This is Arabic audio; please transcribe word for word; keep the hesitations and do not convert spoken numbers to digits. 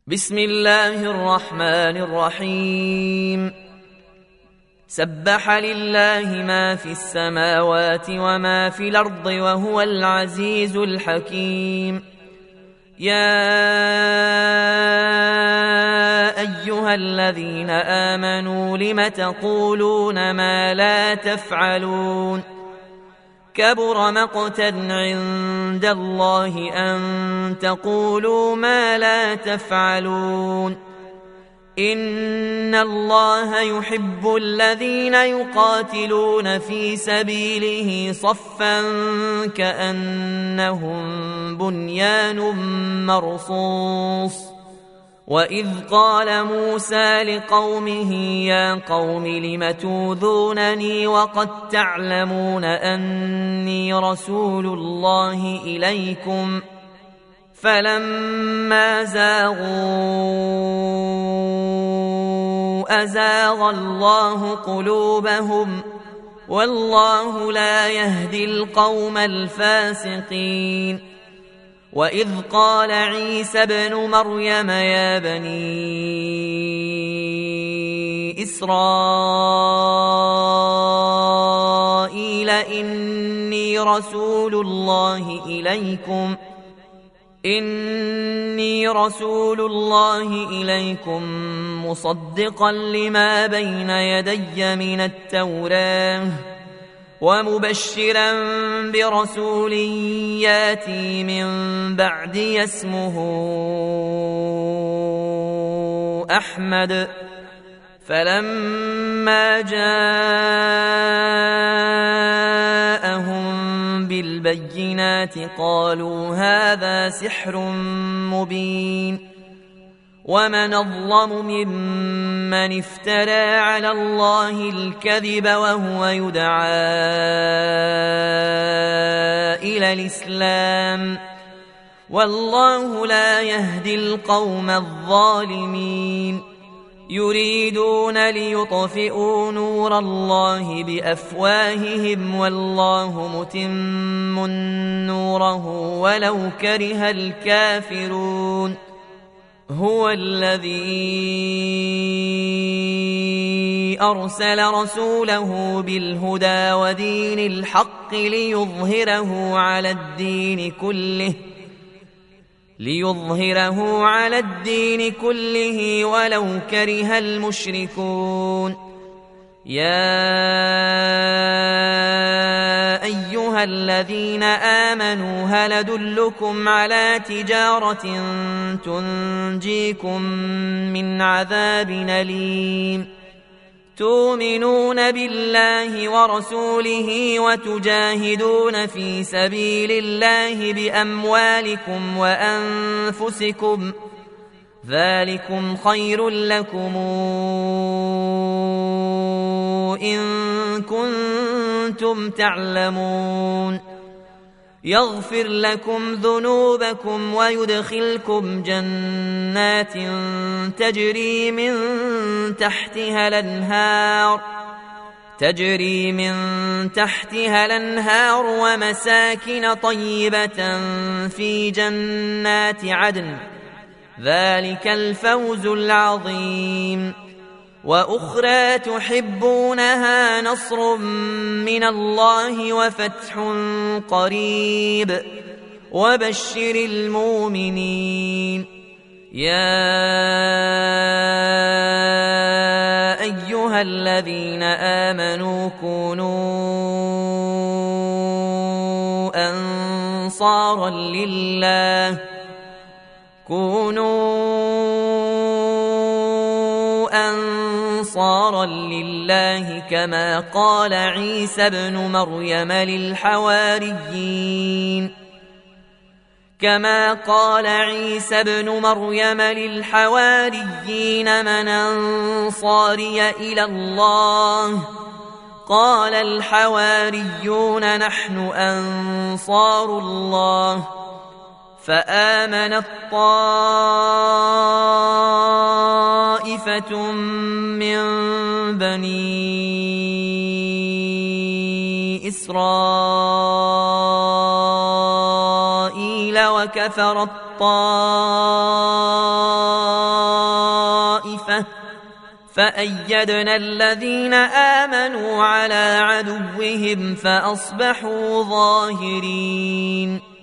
بسم الله الرحمن الرحيم. سبح لله ما في السماوات وما في الأرض وهو العزيز الحكيم. يا أيها الذين آمنوا لم تقولون ما لا تفعلون؟ كبر مقتا عند الله أن تقولوا ما لا تفعلون. إن الله يحب الذين يقاتلون في سبيله صفا كأنهم بنيان مرصوص. وإذ قال موسى لقومه يا قوم لم توذونني وقد تعلمون أني رسول الله إليكم فلما زاغوا أزاغ الله قلوبهم والله لا يهدي القوم الفاسقين. وإذ قال عيسى ابن مريم يا بني إسرائيل إني رسول الله إليكم إني رسول الله إليكم مصدقا لما بين يدي من التوراة ومبشرا برسول ياتي من بعدي اسمه أحمد. فلما جاءهم بالبينات قالوا هذا سحر مبين. ومن أظلم ممن افترى على الله الكذب وهو يدعى إلى الإسلام والله لا يهدي القوم الظالمين. يريدون ليطفئوا نور الله بأفواههم والله متم نوره ولو كره الكافرون. هو الذي أرسل رسوله بالهدى ودين الحق ليظهره على الدين كله ليظهره على الدين كله ولو كره المشركون. يا أيها الذين آمنوا هل أدلكم على تجارة تنجيكم من عذاب أليم؟ تؤمنون بالله ورسوله وتجاهدون في سبيل الله بأموالكم وأنفسكم ذلكم خير لكم إن كنتم تعلمون. يغفر لكم ذنوبكم ويدخلكم جنات تجري من تحتها الأنهار تجري من تحتها الأنهار ومساكن طيبة في جنات عدن ذلك الفوز العظيم. وأخرى تحبونها نصر من الله وفتح قريب وبشر المؤمنين. يا أيها الذين آمنوا كونوا أنصارا لله كونوا أنصارا لله كما قال عيسى ابن مريم للحواريين كما قال عيسى ابن مريم للحواريين من أنصاري إلى الله؟ قال الحواريون نحن أنصار الله. فآمنت طائفة من بني إسرائيل وكفرت طائفة طائفة فأيدنا الذين آمنوا على عدوهم فأصبحوا ظاهرين